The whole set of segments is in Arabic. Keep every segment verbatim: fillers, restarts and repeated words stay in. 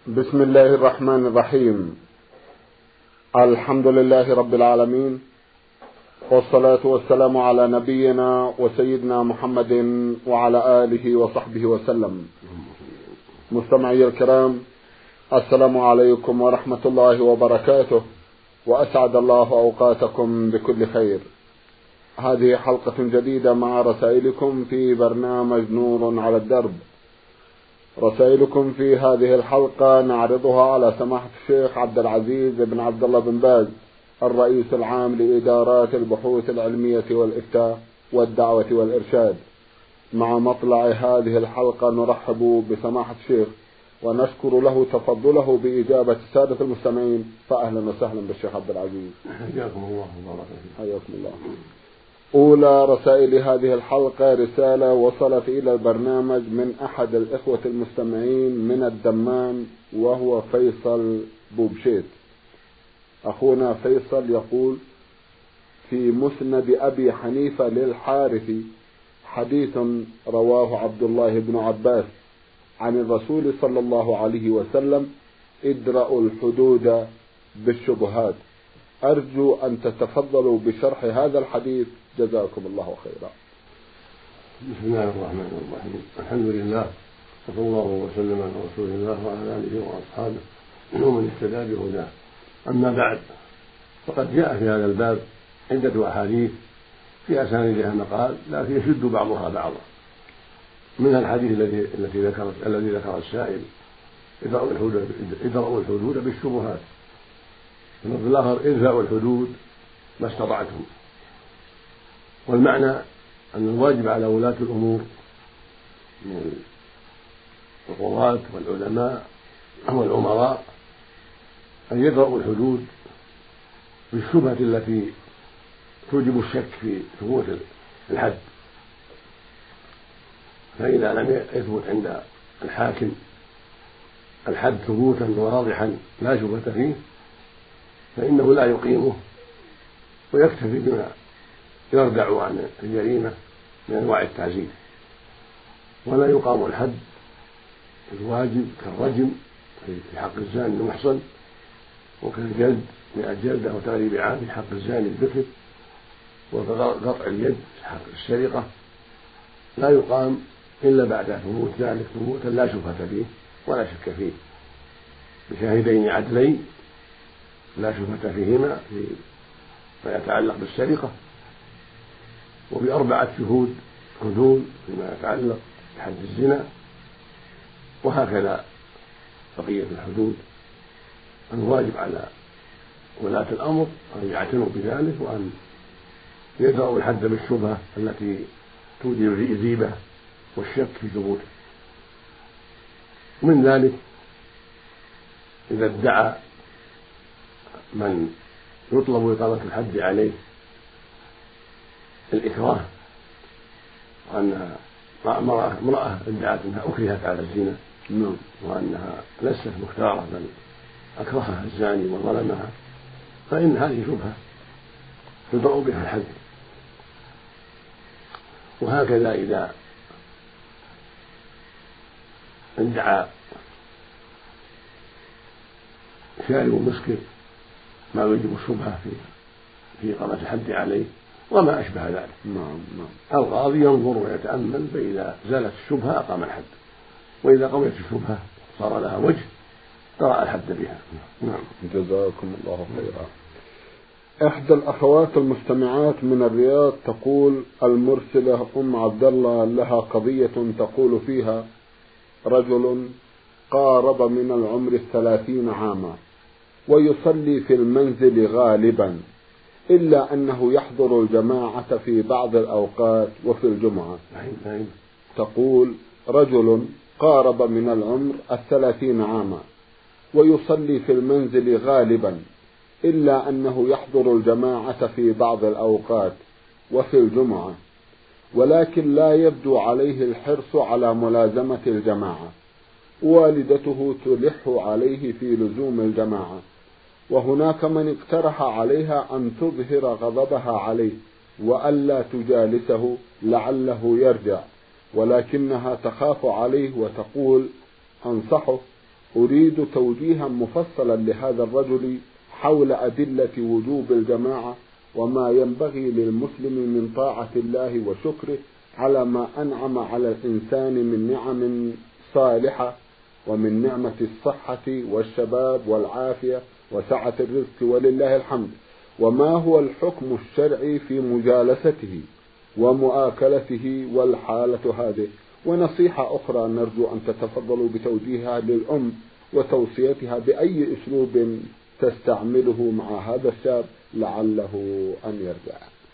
بسم الله الرحمن الرحيم. الحمد لله رب العالمين، والصلاة والسلام على نبينا وسيدنا محمد وعلى آله وصحبه وسلم. مستمعي الكرام، السلام عليكم ورحمة الله وبركاته، وأسعد الله أوقاتكم بكل خير. هذه حلقة جديدة مع رسائلكم في برنامج نور على الدرب. رسائلكم في هذه الحلقة نعرضها على سماحة الشيخ عبد العزيز بن عبد الله بن باز، الرئيس العام لإدارات البحوث العلمية والإفتاء والدعوة والإرشاد. مع مطلع هذه الحلقة نرحب بسماحة الشيخ ونشكر له تفضله بإجابة السادة المستمعين، فأهلا وسهلا بالشيخ عبد العزيز. حياكم الله وبارك فيكم. حياكم الله. أولى رسائل هذه الحلقة رسالة وصلت إلى البرنامج من أحد الإخوة المستمعين من الدمام، وهو فيصل بوبشيت. أخونا فيصل يقول: في مسند أبي حنيفة للحارث حديث رواه عبد الله بن عباس عن الرسول صلى الله عليه وسلم: ادرأوا الحدود بالشبهات. أرجو أن تتفضلوا بشرح هذا الحديث، جزاكم الله خيرا. بسم الله الرحمن الرحيم. الحمد لله، صلى الله وسلم على رسول الله وعلى آله وأصحابه ومن اهتدى بهداه. أما بعد، فقد جاء في هذا الباب عدة أحاديث في أسانيدها مقال لكن يشد بعضها بعضا. من الحديث الذي التي ذكرت الذي ذكر السائل: ادرأوا الحدود ادرأوا الحدود بالشبهات. وفي الآخر: ادرأوا الحدود ما استطعتم. والمعنى أن الواجب على ولاة الأمور من القضاة والعلماء والأمراء أن يدرأوا الحدود بالشبهة التي توجب الشك في ثبوت الحد. فإذا لم يثبت عند الحاكم الحد ثبوتا واضحا لا شبهة فيه فإنه لا يقيمه، ويكتفي بما يردع عن الجريمة من أنواع التعزير، ولا يقام الحد الواجب كالرجم في حق الزاني المحصن، وكالجلد مئة جلدة وتغريب عام في حق الزاني البكر، وكقطع اليد في حق السرقة، لا يقام إلا بعد ثبوت ذلك ثبوتا لا شبهة فيه ولا شك فيه، بشاهدين عدلين لا شبهة فيهما فيما يتعلق بالسرقة، وبأربعة شهود عدول فيما يتعلق بحد الزنا. وهكذا بقية الحدود. الواجب على ولاة الأمر أن يعتنوا بذلك، وأن يدرأوا الحد بالشبهة التي توجب الريبة والشك في ثبوته. ومن ذلك إذا ادعى من يطلب إقامة الحد عليه الإكراه، وأنها امرأة ادعت أنها أكرهت على الزنا وأنها ليست مختارة بل أكرهها الزاني وظلمها، فإن هذه شبهة تدرأ بها الحد. وهكذا إذا ادعى شارب مسكر ما يوجب الشبهة في في إقامة الحد عليه وما أشبه ذلك. نعم نعم. القاضي ينظر ويتأمل، فإذا زالت الشبهة أقام الحد، وإذا قويت الشبهة صار لها وجه قرأ الحد بها. نعم، جزاكم الله خيرا. إحدى الأخوات المستمعات من الرياض تقول: المرسلة أم عبد الله لها قضية تقول فيها: رجل قارب من العمر الثلاثين عاما ويصلي في المنزل غالبا، إلا أنه يحضر الجماعة في بعض الأوقات وفي الجمعة. تقول: رجل قارب من العمر الثلاثين عاما ويصلي في المنزل غالبا، إلا أنه يحضر الجماعة في بعض الأوقات وفي الجمعة، ولكن لا يبدو عليه الحرص على ملازمة الجماعة. والدته تلح عليه في لزوم الجماعة، وهناك من اقترح عليها أن تظهر غضبها عليه وألا تجالسه لعله يرجع، ولكنها تخاف عليه وتقول: أنصحه أريد توجيها مفصلا لهذا الرجل حول أدلة وجوب الجماعة وما ينبغي للمسلم من طاعة الله وشكره على ما أنعم على الإنسان من نعم صالحة، ومن نعمة الصحة والشباب والعافية وسعة الرزق ولله الحمد، وما هو الحكم الشرعي في مجالسته ومؤاكلته والحالة هذه. ونصيحة أخرى نرجو أن تتفضلوا بتوجيهها للأم وتوصيتها بأي أسلوب تستعمله مع هذا الشاب لعله أن يرجع.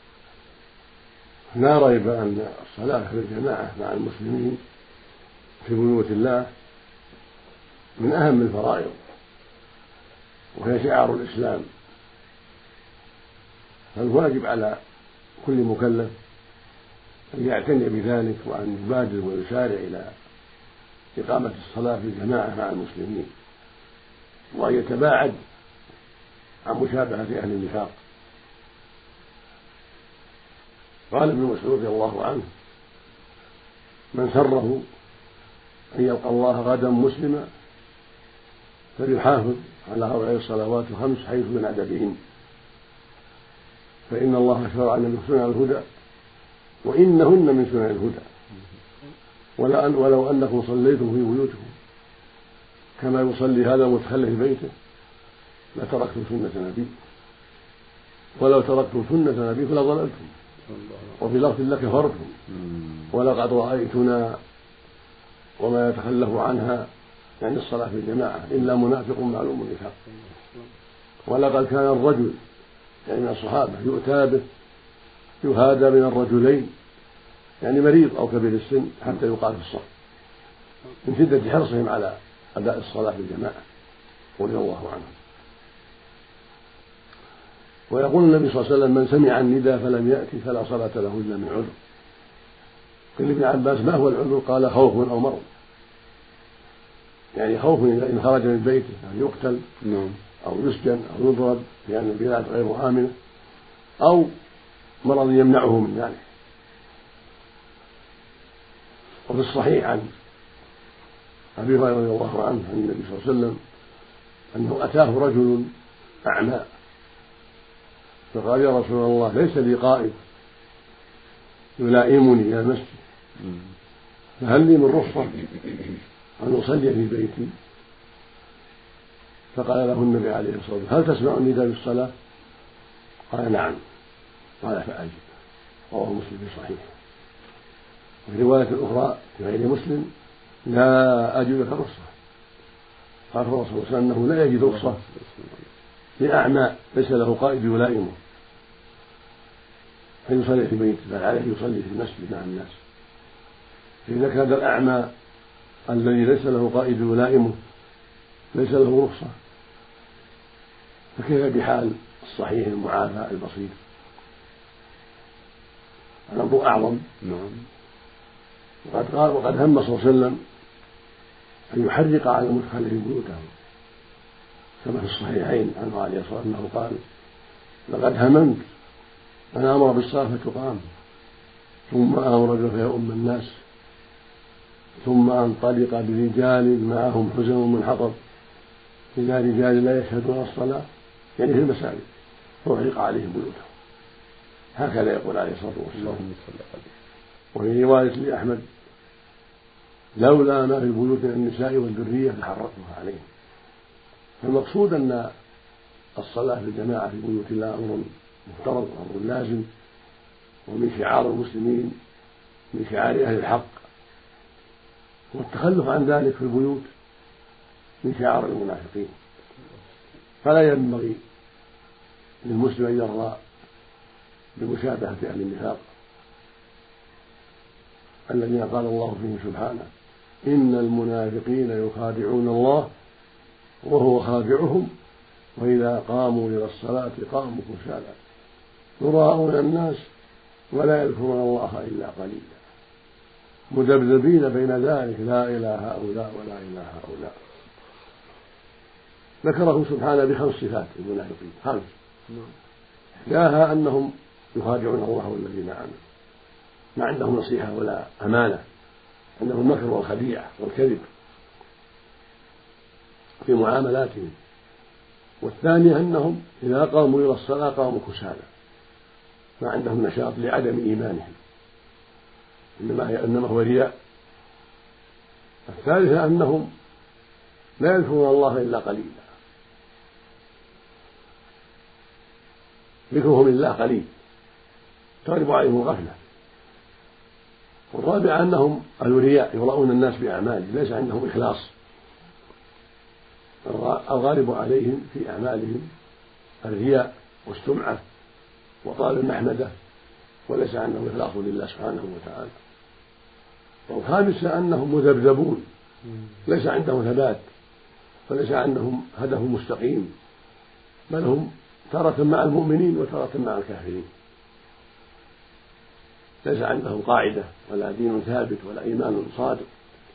لا ريب أن الصلاة في الجماعة مع المسلمين في بيوت الله من أهم الفرائض، وهي شعار الإسلام، فالواجب على كل مكلف أن يعتني بذلك وأن يبادر ويسارع إلى إقامة الصلاة في الجماعة مع المسلمين، وأن يتباعد عن مشابهة أهل النفاق. قال ابن مسعود رضي الله عنه: من سره أن يلقى الله غدا مسلما فليحافظ على أربع الصلوات الخمس حيث ينادى بهن، فإن الله شرع لنا من سنن الهدى وإنهن من سنن الهدى، ولو أنكم صليتم في بيوتكم كما يصلي هذا المتخلف في بيته لتركتم سنة نبي، ولو تركتم سنة نبي لضللتم، وفي لفظ لكفرتم، ولقد رأيتنا وما يتخلف عنها يعني الصلاة في الجماعة إلا منافق معلوم النفاق. ولقد كان الرجل يعني من الصحابة يؤتى به يهادى من الرجلين يعني مريض أو كبير السن حتى يقال في الصف من شدة حرصهم على أداء الصلاة في الجماعة رضي الله عنهم. ويقول النبي صلى الله عليه وسلم: من سمع النداء فلم يأتي فلا صلاة له إلا من عذر. قيل لابن عباس: ما هو العذر؟ قال: خوف أو مرض، يعني خوف إن خرج من بيته أن يقتل أو يسجن أو يضرب لأن البلاد غير آمنة، أو مرض يمنعه من ذلك. وفي الصحيح عن أبي هريرة رضي الله عنه عن النبي صلى الله عليه وسلم أنه أتاه رجل أعمى فقال: يا رسول الله ليس لي قائد يلائمني إلى المسجد، فهل لي من رخصة أن أصلي في بيتي؟ فقال له النبي عليه الصلاة والسلام: هل تسمع النداء بالصلاة؟ قال: نعم. قال: فأجب. رواه مسلم في صحيح. وفي رواية أخرى في غير مسلم: لا أجد لك رخصة. قال الرسول صلى الله عليه وسلم أنه لا يجد رخصة لأعمى ليس له قائد يلائمه فيصلي في بيته، بل عليه يصلي في المسجد مع الناس. فإذا كان الأعمى الذي ليس له قائد يلائمه ليس له رخصة، فكيف بحال الصحيح المعافى البسيط؟ الأمر أعظم. وقد قال وقد هم صلى الله عليه وسلم أن يحرق على المتخلفين بيوتهم، كما في الصحيحين عنه عليه الصلاة والسلام أنه قال: لقد هممت أن أمر بالصلاة فتقام، ثم أمر فيؤم الناس، ثم أنطلق برجال معهم حزم من حطب إلى رجال لا يشهدون الصلاة يعني في المساجد فأحرق عليهم بيوتهم. هكذا يقول عليه الصلاة والسلام. وفي رواية لأحمد: لولا ما في البيوت من النساء والذرية لحرقتها عليهم. فالمقصود أن الصلاة في الجماعة في بيوت الله أمر مفترض وأمر لازم، ومن شعار المسلمين من شعار أهل الحق، والتخلف عن ذلك في البيوت من شعار المنافقين. فلا ينبغي للمسلم أن يرضى بمشابهة أهل النفاق الذين قال الله فيهم سبحانه: إن المنافقين يخادعون الله وهو خادعهم وإذا قاموا إلى الصلاة قاموا كسالى يراءون الناس ولا يذكرون الله إلا قليلا مذبذبين بين ذلك لا إلى هؤلاء ولا إلى هؤلاء. ذكره سبحانه بخمس صفات المنافقين، خمس: إحداها أنهم يخادعون الله والذين آمنوا، ما عندهم نصيحة ولا أمانة، عندهم المكر والخديعة والكذب. في معاملاتهم. والثانية أنهم إذا قاموا إلى الصلاة قاموا كسالى ما عندهم نشاط لعدم إيمانهم، إنما إنما هو رياء. الثالثة أنهم لا يذكرون الله إلا قليلا، ذكرهم لله قليل تغلب عليهم الغفلة. والرابعة أنهم أهل رياء يراؤون الناس بأعمالهم، ليس عندهم إخلاص. الغالب عليهم في أعمالهم الرياء والسمعة وطالب المحمدة، وليس عندهم إخلاص لله سبحانه وتعالى. والخامسة أنهم مذبذبون، ليس عندهم ثبات، فليس عندهم هدف مستقيم، بل هم تارة مع المؤمنين وتارة مع الكافرين، ليس عندهم قاعدة ولا دين ثابت ولا إيمان صادق.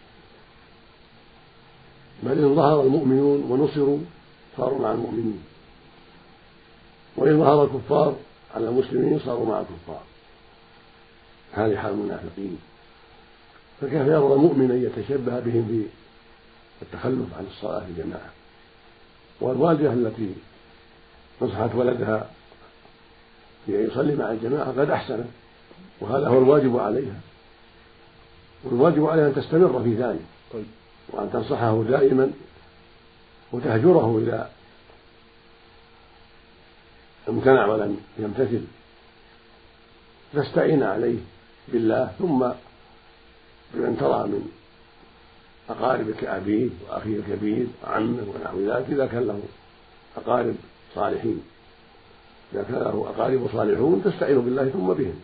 بل إن ظهر المؤمنون ونصروا صاروا مع المؤمنين، وإن ظهر الكفار على المسلمين صاروا مع الكفار. هذه حال المنافقين. فكيف يرضى المؤمن أن يتشبه بهم في التخلف عن الصلاة في الجماعة؟ والوالدة التي نصحت ولدها في أن يصلي مع الجماعة قد أحسنت، وهذا هو الواجب عليها، والواجب عليها أن تستمر في ذلك وأن تنصحه دائما وتهجره إذا امتنع ولم يمتثل، تستعين عليه بالله، ثم بمن ترى من أقاربك أبيه وأخيه الكبير وعمه ونحو ذلك إذا كان له أقارب صالحين. إذا كان له أقارب صالحون تستعين بالله ثم بهم.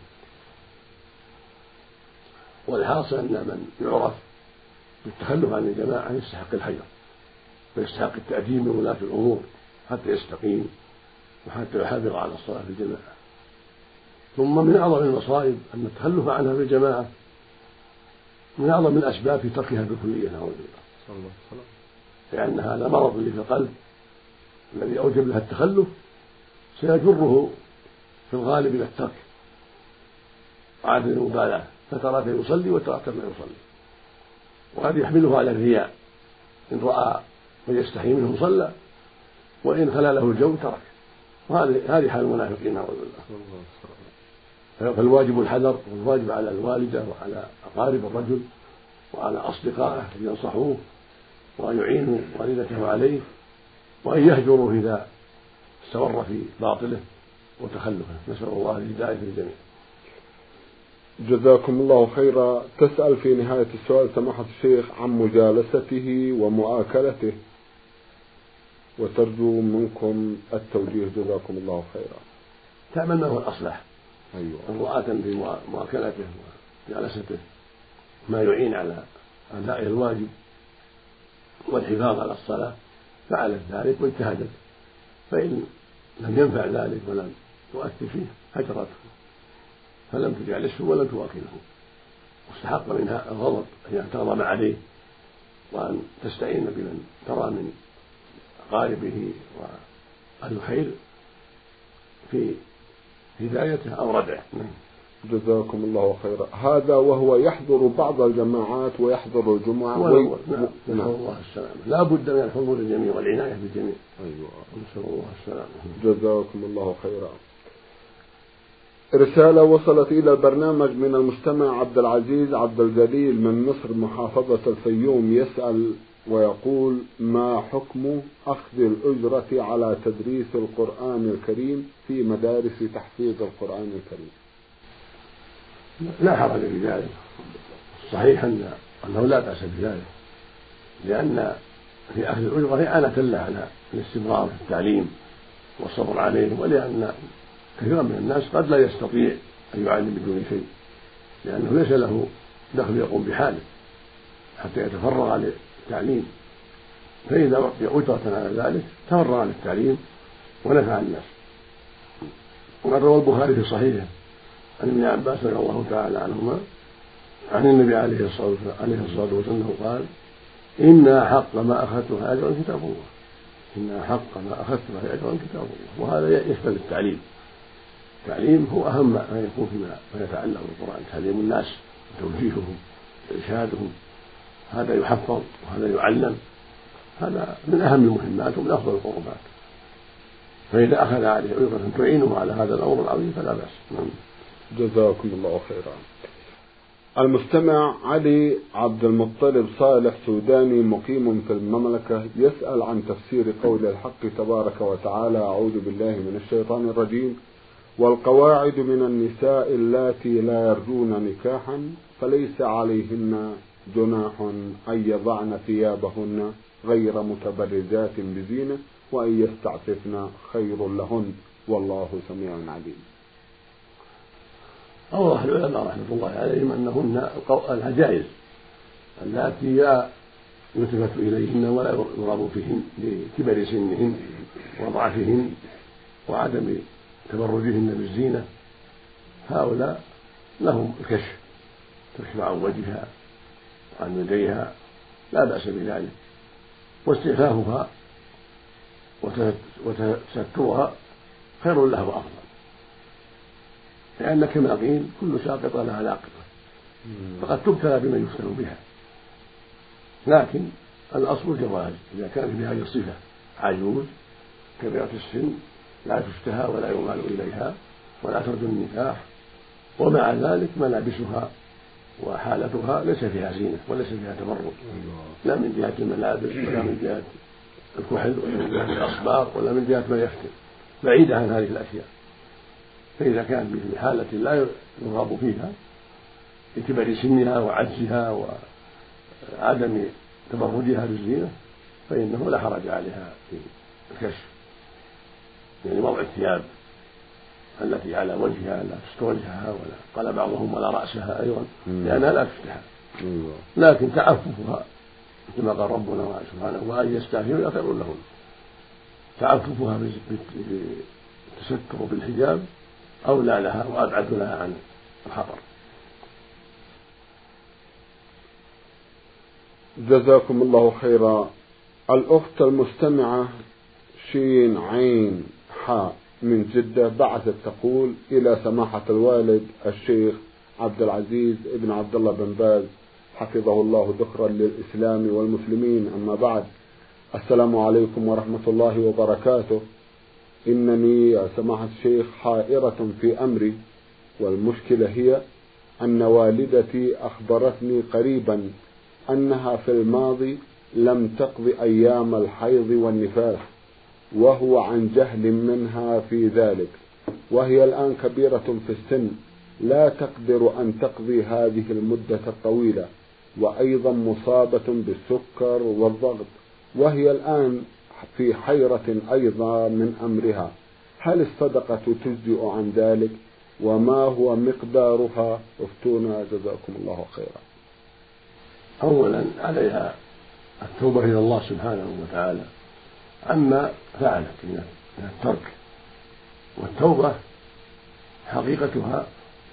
والحاصل أن من يعرف بالتخلف عن الجماعة يستحق الحجر ويستحق التأديب من ولاة الأمور حتى يستقيم وحتى يحافظ على الصلاة في الجماعة. ثم من أعظم المصائب أن التخلف عنها في الجماعة من أعظم الأسباب في تركها بالكلية، نعوذ بالله، لأن هذا مرض اللي في القلب الذي أوجب لها التخلف سيجره في الغالب إلى الترك وعدم المبالاة، فترى يصلي وترى ما يصلي، وهذا يحمله على الرياء. إن رأى من يستحي منه صلى، وإن خلا له الجو ترك. وهذه هذه حال المنافقين، نعوذ بالله. فالواجب الحذر، والواجب على الوالدة وعلى أقارب الرجل وعلى أصدقائه أن ينصحوه وأن يعينوا والدته عليه وأن يهجروا إذا استمر في باطله وتخلفه. نسأل الله الهداية للجميع. جزاكم الله خيرا. تسأل في نهاية السؤال سماحة الشيخ عن مجالسته ومؤاكلته، وترجو منكم التوجيه. جزاكم الله خيرا. تعمل ما هو الأصلح. أيوة. امرأة في مؤاكلته وجلسته ما يعين على أداء الواجب والحفاظ على الصلاة فعلت ذلك واجتهدت، فإن لم ينفع ذلك ولم تؤثر فيه هجرته، فلم تجالسه ولم تواكله، واستحق منها الغضب أن تغضب عليه وأن تستعين بمن ترى من أقاربه وأهل الخير في هدايته أو ردعه. جزاكم الله خيرا. هذا وهو يحضر بعض الجماعات ويحضر الجمعة وي... نعم. نسأل الله السلامة. لا بد من الحضور الجميع والعناية بالجميع. أيوة. نسأل الله السلامة. جزاكم الله خيرا. رسالة وصلت إلى البرنامج من المستمع عبد العزيز عبد الجليل من مصر محافظة الفيوم، يسأل ويقول: ما حكم أخذ الأجرة على تدريس القرآن الكريم في مدارس تحفيظ القرآن الكريم؟ لا حرج في ذلك، صحيح أنه لا بأس بذلك، لأن في أخذ الأجرة إعانة له على الاستمرار في التعليم والصبر عليه، ولأن كثيرا من الناس قد لا يستطيع أن يعلم بدون شيء، لأنه ليس له دخل يقوم بحاله حتى يتفرغ للتعليم، فإذا أعطي أجرة على ذلك تفرغ للتعليم ونفع الناس. وقد روى البخاري في صحيحه عن ابن عباس رضي الله تعالى عنهما عن النبي عليه الصلاة والسلام قال: إن أحق ما أخذتها أجرا كتاب الله، إن أحق ما أخذتها أجرا كتاب الله. وهذا يشمل التعليم. التعليم هو أهم ما يكون فيما يتعلق بالقرآن، تعليم الناس وتوجيههم وإرشادهم، هذا يحفظ وهذا يعلم، هذا من أهم المهمات ومن أفضل القربات، فإذا أخذ عليه أيضا تعينه على هذا الأمر العظيم فلا بأس. جزاكم الله خيرا. المستمع علي عبد المطلب صالح سوداني مقيم في المملكة يسأل عن تفسير قول الحق تبارك وتعالى: أعوذ بالله من الشيطان الرجيم: والقواعد من النساء اللاتي لا يرجون نكاحا فليس عليهن جناح أن يضعن ثيابهن غير متبرجات بزينة وأن يستعففن خير لهن والله سميع عليم. أوضح العلماء رحمة الله عليهم أنهن العجائز اللاتي لا يلتفت إليهن ولا يرغب فيهن لكبر سنهن وضعفهن وعدم تبرجهن بالزينة، هؤلاء لهم الكشف، تكشف عن وجهها وعن يديها لا بأس بذلك، واستعفافها وتسترها خير له وأفضل، لأن كما قيل كل ساقطة لها لاقطة، فقد تبتلى بمن يفتن بها، لكن الأصل الجواز إذا كان في هذه الصفة عجوز كبيرة السن لا تشتهى ولا يمال إليها ولا ترجو النكاح، ومع ذلك ملابسها وحالتها ليس فيها زينة وليس فيها تبرج، لا من جهة الملابس ولا من جهة الكحل ولا من جهة الأصباغ ولا من جهة ما يفتن، بعيدة عن هذه الأشياء. فإذا كان في حالة لا يرغب فيها لكبر سنها وعجزها وعدم تبرجها بالزينة فإنه لا حرج عليها في الكشف، يعني وضع الثياب التي على وجهها لا تستر وجهها، ولا قال بعضهم ولا رأسها أيضا لأنها لا تفتح، لكن تعففها كما قال ربنا سبحانه: وأن يستعففن خير لهم، تعففها بالتستر بالحجاب أولى لها وأبعد لها عن الخطر. جزاكم الله خيرا. الأخت المستمعة شين عين حاء من جدة بعثت تقول: إلى سماحة الوالد الشيخ عبد العزيز ابن عبد الله بن باز حفظه الله ذخرا للإسلام والمسلمين، أما بعد، السلام عليكم ورحمة الله وبركاته. إنني يا سماحة الشيخ حائرة في أمري، والمشكلة هي أن والدتي أخبرتني قريبا أنها في الماضي لم تقض أيام الحيض والنفاس، وهو عن جهل منها في ذلك، وهي الآن كبيرة في السن لا تقدر أن تقضي هذه المدة الطويلة، وأيضا مصابة بالسكر والضغط، وهي الآن في حيرة أيضا من أمرها. هل الصدقة تجزئ عن ذلك؟ وما هو مقدارها؟ افتونا جزاكم الله خيرا. أولا عليها التوبة إلى الله سبحانه وتعالى عما فعلت من الترك، والتوبة حقيقتها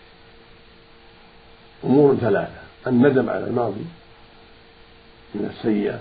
أمور ثلاثة: الندم على الماضي من السيئة،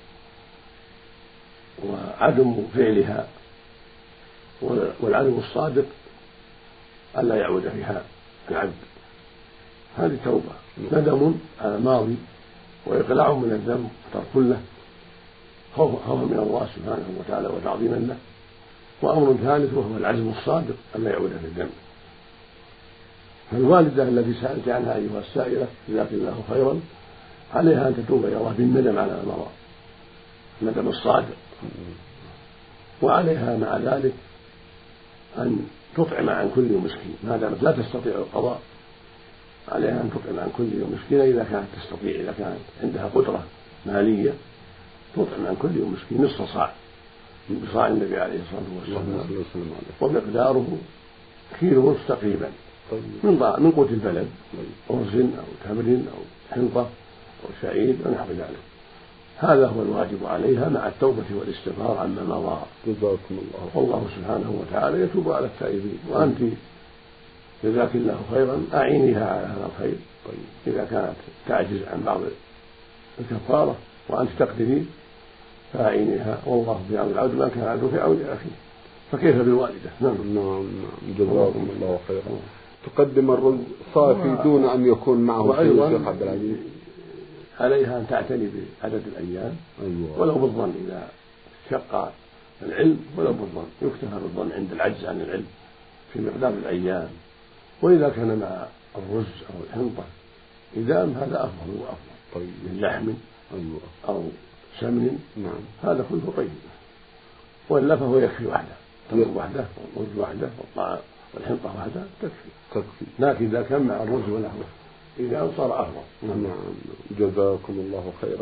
وعدم فعلها، والعدم الصادق ألا يعود فيها العبد. هذه توبة، ندم على الماضي وإقلاع من الذنب وترك له خوفا من الله سبحانه وتعالى وتعظيما له، وأمر ثالث وهو العزم الصادق ألا يعود في الذنب. فالوالدة التي سألت عنها أيها السائلة جزاك الله خيرا عليها أن تتوب إلى الله بالندم على المرض، الندم الصادق، وعليها مع ذلك أن تطعم عن كل مسكين ما دامت لا تستطيع القضاء، عليها أن تطعم عن كل يوم مسكين إذا كانت تستطيع، إذا كانت عندها قدرة مالية تطعم عن كل يوم مسكين نصف صاع بصاع النبي عليه الصلاة والسلام، ومقداره كيلو ونصف تقريبا من من قوت البلد، أرز أو تمر أو حنطة أو شعير ونحو ذلك. هذا هو الواجب عليها مع التوبة والاستغفار عما مضى. جزاكم الله. والله سبحانه وتعالى يتوب على التائبين، وأنت جزاك الله خيرا أعينيها على هذا الخير. طيب إذا كانت تعجز عن بعض الكفارة وأنت تقدرين فأعينيها، والله في عون العبد ما كان العبد في عون أخيه، فكيف بالوالدة؟ نعم نعم. جزاكم الله خيرا. تقدم الرز صافي دون أن يكون معه وأيضا شيخ عبد العزيز. عليها أن تعتني بعدد الأيام أيوة. ولو بالظن إذا شق العلم، ولو بالظن يكتفى بالظن عند العجز عن العلم في مقدار الأيام. وإذا كان مع الرز أو الحنطة إدام هذا أفضل وأفضل، طيب. من لحم أيوة. أو سمن، نعم. هذا كله طيب، وإلا فهو يكفي وحده، تمر وحده والرز وحده والطعام والحنطة وحده تكفي تكفي. لكن إذا كان مع الرز ونحوه إذا صار أفضل. نعم. جزاكم الله خيرا.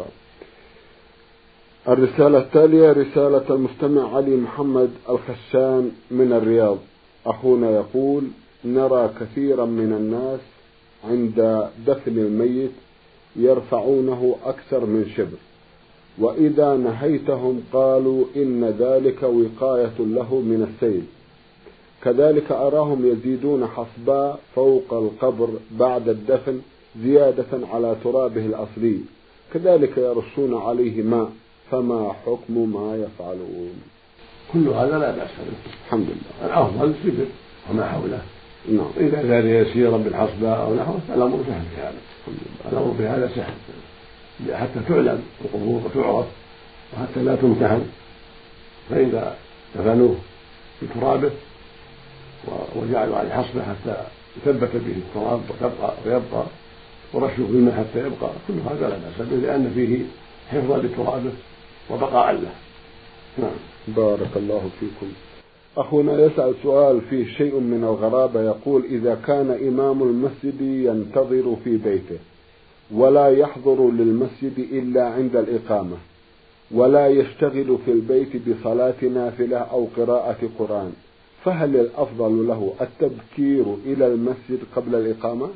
الرسالة التالية رسالة المستمع علي محمد الخشان من الرياض. أخونا يقول: نرى كثيرا من الناس عند دفن الميت يرفعونه أكثر من شبر، وإذا نهيتهم قالوا إن ذلك وقاية له من السيل. كذلك أراهم يزيدون حصباء فوق القبر بعد الدفن زيادة على ترابه الأصلي، كذلك يرشون عليه ماء، فما حكم ما يفعلون؟ كل هذا لا بأس به، الحمد لله. الأفضل الشبر وما حوله. نعم. إذا كان يسيرا بالحصباء أو نحوه الأمر سهل في هذا، الأمر في هذا سهل حتى تعلم القبور وتعرف وحتى لا تمتحن. فإذا دفنوه بترابه وجعلوا عليه حصبة حتى يثبت به التراب وتبقى ويبقى، ورشوا بالماء حتى يبقى، كل هذا لا بأس به لأن فيه حفظا لترابه وبقاء له. نعم. بارك الله فيكم. أخونا يسأل سؤال فيه شيء من الغرابة، يقول: إذا كان إمام المسجد ينتظر في بيته ولا يحضر للمسجد إلا عند الإقامة، ولا يشتغل في البيت بصلاة نافلة أو قراءة قرآن، فهل الأفضل له التبكير إلى المسجد قبل الإقامة؟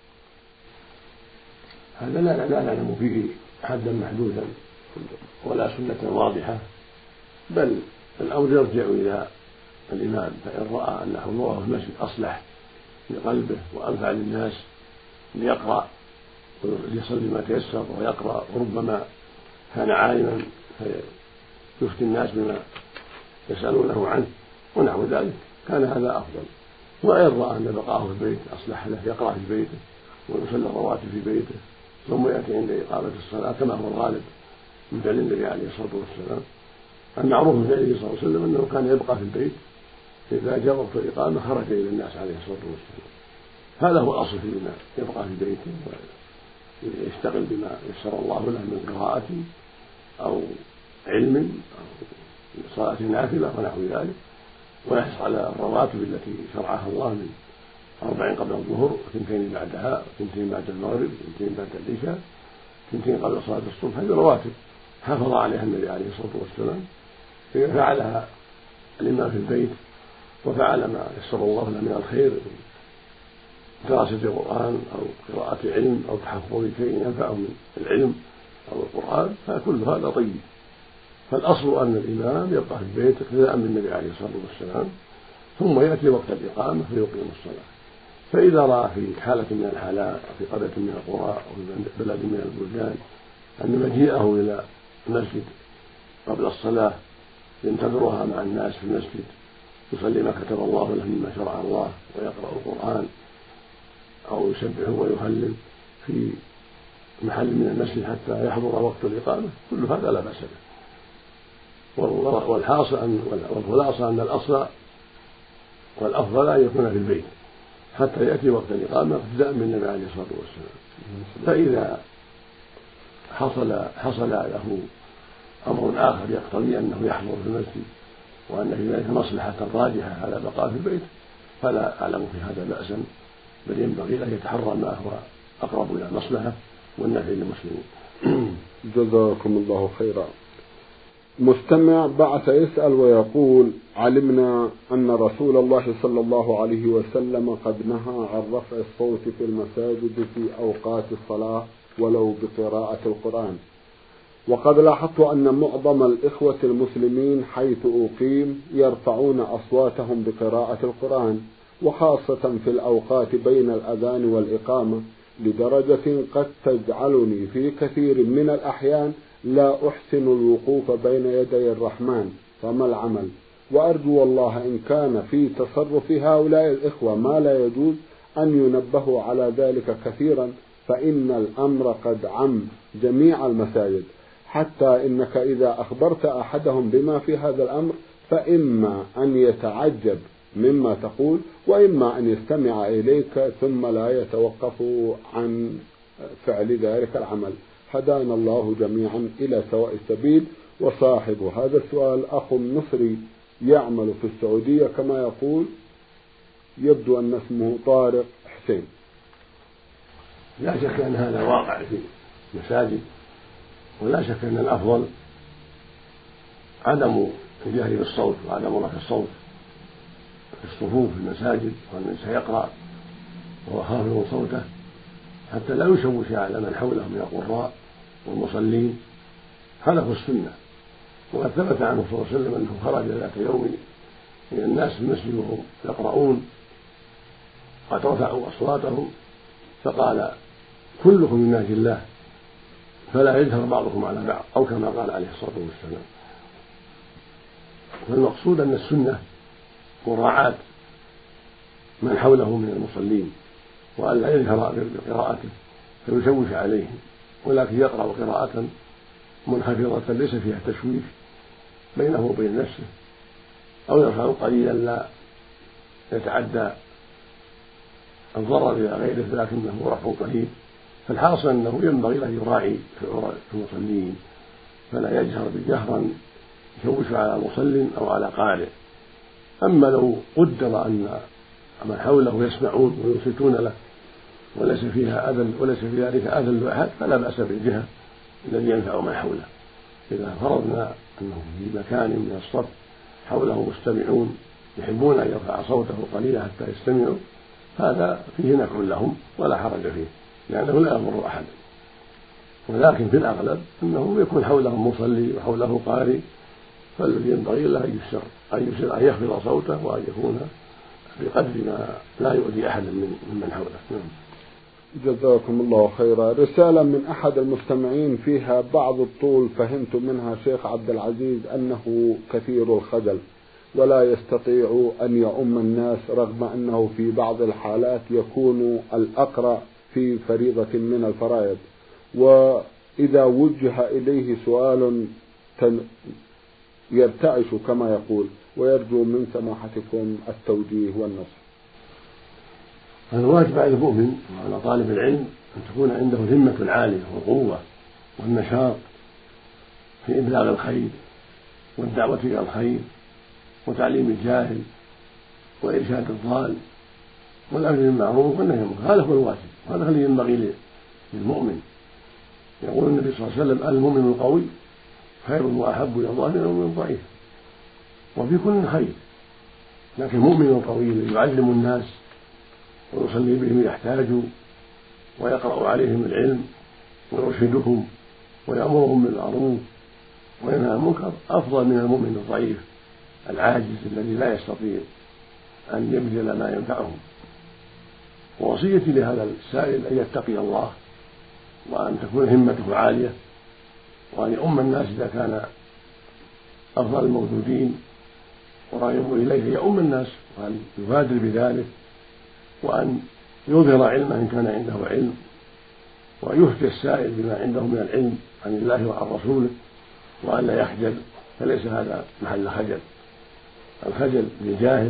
هذا لا لا نعلم فيه حدا محدودا ولا سنة واضحة، بل الأمر يرجع إلى الإمام، فإن رأى أن حضوره في المسجد أصلح لقلبه وأنفع للناس ليقرأ ليصلي ما تيسر ويقرأ، وربما كان عالما فيفتي الناس بما يسألونه عنه ونحو ذلك، كان هذا أفضل. وإن رأى أن بقاءه في البيت أصلح له يقرأ في بيته ويصلي الرواتب في بيته ثم يأتي عند إقامة الصلاة كما هو الغالب من فعل النبي عليه الصلاة والسلام. المعروف من فعله صلى الله عليه وسلم أنه كان يبقى في البيت، إذا جاء وقت الإقامة خرج إلى الناس عليه الصلاة والسلام. هذا هو الأصل فيما يبقى في بيته ويشتغل بما يسر الله له من قراءة أو علم أو صلاة نافلة ونحو ذلك، ويحرص على الرواتب التي شرعها الله من أربع قبل الظهر وثنتين بعدها وثنتين بعد المغرب وثنتين بعد العشاء وثنتين قبل صلاة الصبح. هذه رواتب حافظ عليها النبي عليه الصلاة والسلام. إذا فعلها الإمام في البيت وفعل ما يسر الله له من الخير دراسة القرآن أو قراءة علم أو تحفظ شيء ينفعه من العلم أو القرآن، فكل هذا طيب. فالأصل أن الإمام يبقى في البيت اقتداء بالنبي عليه الصلاة والسلام، ثم يأتي وقت الإقامة فيقيم الصلاة. فإذا رأى في حالة من الحالات أو في قرية من القرى أو في بلد من البلدان أن مجيئه إلى المسجد قبل الصلاة ينتظرها مع الناس في المسجد يصلي ما كتب الله له مما شرع الله ويقرأ القرآن أو يسبح ويهلل في محل من المسجد حتى يحضر وقت الإقامة، كل هذا لا بأس به. والحاصل أن والخلاصة أن الأصل والأفضل أن يكون في البيت حتى يأتي وقت الإقامة اقتداء بالنبي عليه الصلاة والسلام. فإذا حصل حصل له أمر آخر يقتضي أنه يحضر في المسجد وأن في ذلك مصلحة راجحة على بقاء في البيت فلا أعلم في هذا بأسا، بل ينبغي أن يتحرى ما هو أقرب إلى المصلحة والنفع للمسلمين. جزاكم الله خيرا. مستمع بعث يسأل ويقول: علمنا أن رسول الله صلى الله عليه وسلم قد نهى عن رفع الصوت في المساجد في أوقات الصلاة ولو بقراءة القرآن، وقد لاحظت أن معظم الإخوة المسلمين حيث أقيم يرفعون أصواتهم بقراءة القرآن، وخاصة في الأوقات بين الأذان والإقامة، لدرجة قد تجعلني في كثير من الأحيان لا أحسن الوقوف بين يدي الرحمن، فما العمل؟ وأرجو الله إن كان في تصرف هؤلاء الإخوة ما لا يجوز أن ينبهوا على ذلك كثيرا، فإن الأمر قد عم جميع المساجد، حتى إنك إذا أخبرت أحدهم بما في هذا الأمر فإما أن يتعجب مما تقول، وإما أن يستمع إليك ثم لا يتوقف عن فعل ذلك العمل. هدانا الله جميعا إلى سواء السبيل. وصاحب هذا السؤال أخ مصري يعمل في السعودية كما يقول، يبدو أن اسمه طارق حسين. لا شك أن هذا واقع في المساجد، ولا شك أن الأفضل عدم الجهر بالصوت وعدم رفع الصوت في الصفوف في المساجد، وأن سيقرأ وهو خافض صوته حتى لا يشوش على من حوله من القراء والمصلين. هذا هو السنة. وقد ثبت عنه صلى الله عليه وسلم أنه خرج ذات يوم من الناس في المسجد وهم يقرؤون قد رفعوا أصواتهم فقال: كلكم من ناجي الله فلا يجهر بعضكم على بعض، أو كما قال عليه الصلاة والسلام. فالمقصود أن السنة مراعاة من حوله من المصلين، وأن لا يجهر بقراءته فيشوش عليهم، ولكن يقرأ قراءة منخفضة ليس فيها تشويش بينه وبين نفسه، أو يرفع قليلا لا يتعدى الضرر إلى غيره لكنه رفع قليل. فالحاصل أنه ينبغي أن يراعي في المصلين فلا يجهر بجهرا يشوش على مصل أو على قارئ. أما لو قدر أن من حوله يسمعون وينصتون له وليس فيها أذى وليس في ذلك أذى لأحد فلا بأس بالجهة الذي ينفع من حوله. إذا فرضنا أنه في مكان من الصف حوله مستمعون يحبون أن يرفع صوته قليلا حتى يستمعوا، هذا فيه نفع لهم ولا حرج فيه، لأنه لا يضر أحد. ولكن في الأغلب أنه يكون حولهم مصلي وحوله قارئ، فالذي ينبغي له أن يسر أن يسر أن يخفض صوته وأن يكون بقدر ما لا يؤذي أحدا من من حوله. جزاكم الله خيرا. رسالة من أحد المستمعين فيها بعض الطول، فهمت منها شيخ عبد العزيز أنه كثير الخجل ولا يستطيع أن يؤم الناس، رغم أنه في بعض الحالات يكون الأقرأ في فريضة من الفرائض، وإذا وجه إليه سؤال يرتعش كما يقول، ويرجو من سماحتكم التوجيه والنصح. الواجب على المؤمن وعلى طالب العلم أن تكون عنده همة عالية والقوة والنشاط في إبلاغ الخير والدعوة إلى الخير وتعليم الجاهل وإرشاد الضال والأمر بالمعروف والنهي عن المنكر. هذا هو الواجب، وهذا الذي ينبغي للمؤمن. يقول النبي صلى الله عليه وسلم: المؤمن القوي خير وأحب إلى الله من المؤمن الضعيف. وفي كل خير، لكن المؤمن القوي يعلم الناس ويصلي بهم يحتاجوا ويقرأ عليهم العلم ويرشدهم ويأمرهم بالمعروف وينهى عن المنكر أفضل من المؤمن الضعيف العاجز الذي لا يستطيع أن يبذل ما ينفعهم. ووصيتي لهذا السائل أن يتقي الله، وأن تكون همته عالية، وأن يؤم الناس إذا كان أفضل الموجودين وراغبوا إليه يؤم الناس، وأن يبادر بذلك، وأن يظهر علمه إن كان عنده علم، وأن يفتي السائل بما عنده من العلم عن الله وعن رسوله، وأن لا يخجل، فليس هذا محل خجل. الخجل للجاهل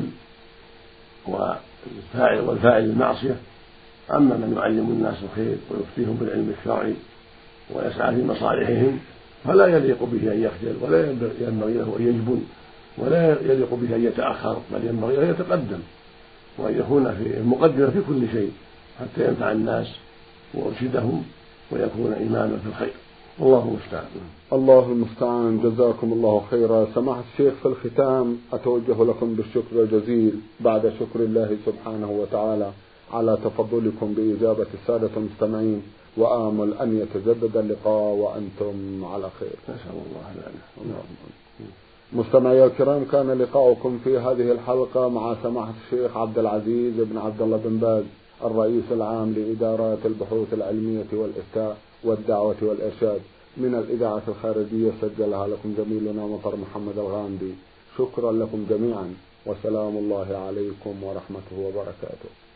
والفاعل والفاعل المعصية. أما من يعلم الناس الخير ويفتيهم بالعلم الشرعي ويسعى في مصالحهم فلا يليق به أن يخجل، ولا ينبغي له أن يجبن، ولا يليق به أن يتأخر، بل ينبغي أن يتقدم وأن يكون في المقدمة في كل شيء حتى ينفع الناس ويرشدهم ويكون إماما في الخير. الله المستعان. الله المستعان. جزاكم الله خيرا. سماحة الشيخ، في الختام أتوجه لكم بالشكر الجزيل بعد شكر الله سبحانه وتعالى على تفضلكم بإجابة السادة المستمعين، وآمل أن يتجدد اللقاء وأنتم على خير. نسأل الله العافية. مستمعي الكرام، كان لقاؤكم في هذه الحلقة مع سماحة الشيخ عبد العزيز بن عبد الله بن باز، الرئيس العام لإدارات البحوث العلمية والإفتاء والدعوة والإرشاد، من الإذاعة الخارجية، سجلها لكم زميلنا مطر محمد الغامدي. شكرا لكم جميعا، وسلام الله عليكم ورحمته وبركاته.